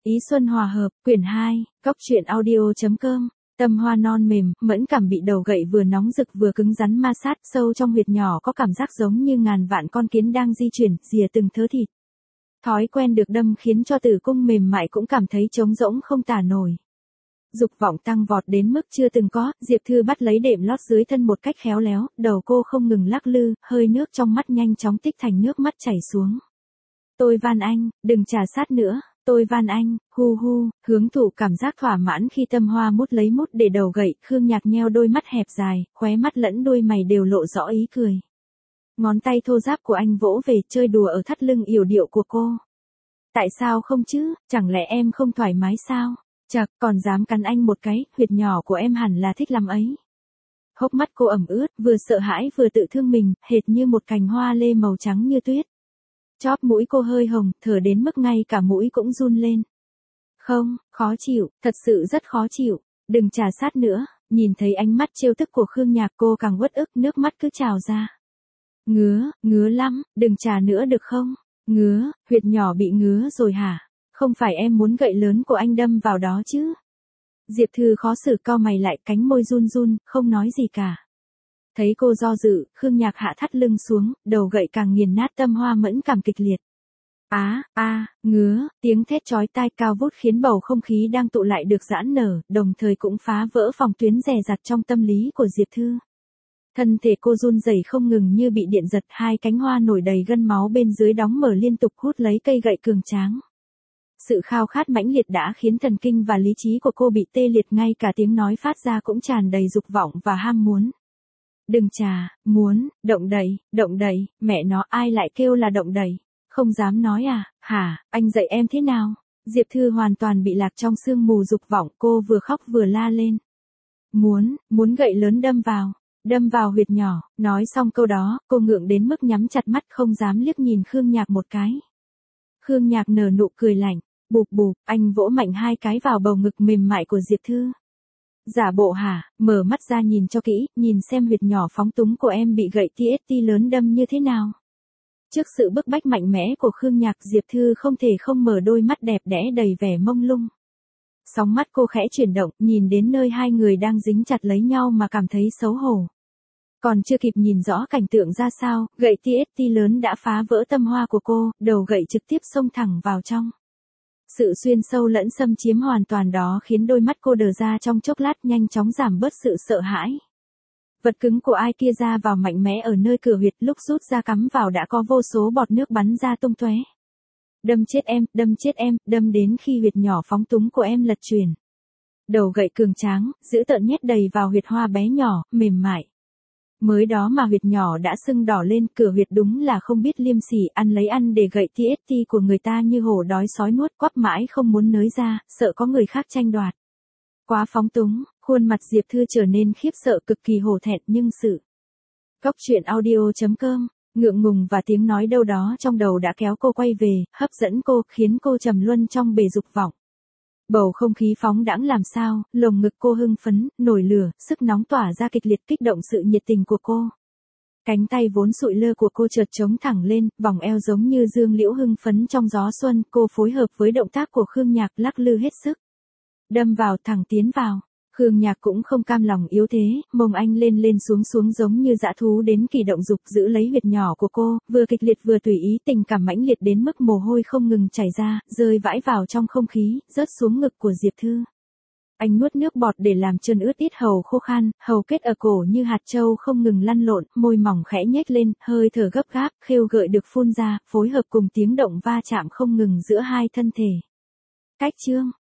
Ý xuân hòa hợp, quyển 2, Cóc truyện audio.com. Tâm hoa non mềm, mẫn cảm bị đầu gậy vừa nóng rực vừa cứng rắn ma sát, sâu trong huyệt nhỏ có cảm giác giống như ngàn vạn con kiến đang di chuyển, rìa từng thớ thịt. Thói quen được đâm khiến cho tử cung mềm mại cũng cảm thấy trống rỗng không tả nổi. Dục vọng tăng vọt đến mức chưa từng có, Diệp Thư bắt lấy đệm lót dưới thân một cách khéo léo, đầu cô không ngừng lắc lư, hơi nước trong mắt nhanh chóng tích thành nước mắt chảy xuống. Tôi van anh, đừng trà sát nữa. Tôi van anh, hu hu, hướng thụ cảm giác thỏa mãn khi tâm hoa mút lấy mút để đầu gậy, Khương Nhạc nheo đôi mắt hẹp dài, khóe mắt lẫn đuôi mày đều lộ rõ ý cười. Ngón tay thô ráp của anh vỗ về chơi đùa ở thắt lưng yểu điệu của cô. Tại sao không chứ, chẳng lẽ em không thoải mái sao? Chậc, còn dám cắn anh một cái, huyệt nhỏ của em hẳn là thích lắm ấy. Hốc mắt cô ẩm ướt, vừa sợ hãi vừa tự thương mình, hệt như một cành hoa lê màu trắng như tuyết. Chóp mũi cô hơi hồng, thở đến mức ngay cả mũi cũng run lên. Không, khó chịu, thật sự rất khó chịu, đừng trà sát nữa. Nhìn thấy ánh mắt trêu tức của Khương Nhạc cô càng uất ức, nước mắt cứ trào ra. Ngứa lắm, đừng trà nữa được không? Ngứa, huyệt nhỏ bị ngứa rồi hả? Không phải em muốn gậy lớn của anh đâm vào đó chứ? Diệp Thư khó xử cau mày lại, cánh môi run run, không nói gì cả. Thấy cô do dự, Khương Nhạc hạ thắt lưng xuống, đầu gậy càng nghiền nát tâm hoa mẫn cảm kịch liệt. Ngứa, tiếng thét chói tai cao vút khiến bầu không khí đang tụ lại được giãn nở, đồng thời cũng phá vỡ phòng tuyến dè dặt trong tâm lý của Diệp Thư. Thân thể cô run rẩy không ngừng như bị điện giật, hai cánh hoa nổi đầy gân máu bên dưới đóng mở liên tục hút lấy cây gậy cường tráng. Sự khao khát mãnh liệt đã khiến thần kinh và lý trí của cô bị tê liệt, ngay cả tiếng nói phát ra cũng tràn đầy dục vọng và ham muốn. Đừng trà, muốn, động đậy, mẹ nó ai lại kêu là động đậy, không dám nói à, hả, anh dạy em thế nào? Diệp Thư hoàn toàn bị lạc trong sương mù dục vọng, cô vừa khóc vừa la lên. Muốn gậy lớn đâm vào huyệt nhỏ, nói xong câu đó, cô ngượng đến mức nhắm chặt mắt không dám liếc nhìn Khương Nhạc một cái. Khương Nhạc nở nụ cười lạnh, bụp bụp, anh vỗ mạnh hai cái vào bầu ngực mềm mại của Diệp Thư. Giả bộ hả, mở mắt ra nhìn cho kỹ, nhìn xem huyệt nhỏ phóng túng của em bị gậy TST lớn đâm như thế nào. Trước sự bức bách mạnh mẽ của Khương Nhạc, Diệp Thư không thể không mở đôi mắt đẹp đẽ đầy vẻ mông lung. Sóng mắt cô khẽ chuyển động, nhìn đến nơi hai người đang dính chặt lấy nhau mà cảm thấy xấu hổ. Còn chưa kịp nhìn rõ cảnh tượng ra sao, gậy TST lớn đã phá vỡ tâm hoa của cô, đầu gậy trực tiếp xông thẳng vào trong. Sự xuyên sâu lẫn xâm chiếm hoàn toàn đó khiến đôi mắt cô đờ ra trong chốc lát, nhanh chóng giảm bớt sự sợ hãi. Vật cứng của ai kia ra vào mạnh mẽ ở nơi cửa huyệt, lúc rút ra cắm vào đã có vô số bọt nước bắn ra tung tóe. Đâm chết em, đâm đến khi huyệt nhỏ phóng túng của em lật chuyển. Đầu gậy cường tráng, dữ tợn nhét đầy vào huyệt hoa bé nhỏ, mềm mại. Mới đó mà huyệt nhỏ đã sưng đỏ lên, cửa huyệt đúng là không biết liêm sỉ, ăn lấy ăn để gậy TST của người ta như hổ đói sói nuốt, quắp mãi không muốn nới ra, sợ có người khác tranh đoạt. Quá phóng túng, khuôn mặt Diệp Thư trở nên khiếp sợ, cực kỳ hổ thẹn, nhưng sự. Cóc truyện audio.com, ngượng ngùng và tiếng nói đâu đó trong đầu đã kéo cô quay về, hấp dẫn cô, khiến cô trầm luân trong bể dục vọng. Bầu không khí phóng đãng làm sao, lồng ngực cô hưng phấn, nổi lửa, sức nóng tỏa ra kịch liệt kích động sự nhiệt tình của cô. Cánh tay vốn sụi lơ của cô chợt trống thẳng lên, vòng eo giống như dương liễu hưng phấn trong gió xuân, cô phối hợp với động tác của Khương Nhạc lắc lư hết sức. Đâm vào, thẳng tiến vào. Khương Nhạc cũng không cam lòng yếu thế, mông anh lên xuống giống như dã thú đến kỳ động dục, giữ lấy huyệt nhỏ của cô, vừa kịch liệt vừa tùy ý, tình cảm mãnh liệt đến mức mồ hôi không ngừng chảy ra, rơi vãi vào trong không khí, rớt xuống ngực của Diệp Thư. Anh nuốt nước bọt để làm chân ướt ít hầu khô khan, hầu kết ở cổ như hạt châu không ngừng lăn lộn, môi mỏng khẽ nhếch lên, hơi thở gấp gáp, khêu gợi được phun ra, phối hợp cùng tiếng động va chạm không ngừng giữa hai thân thể. Cách chương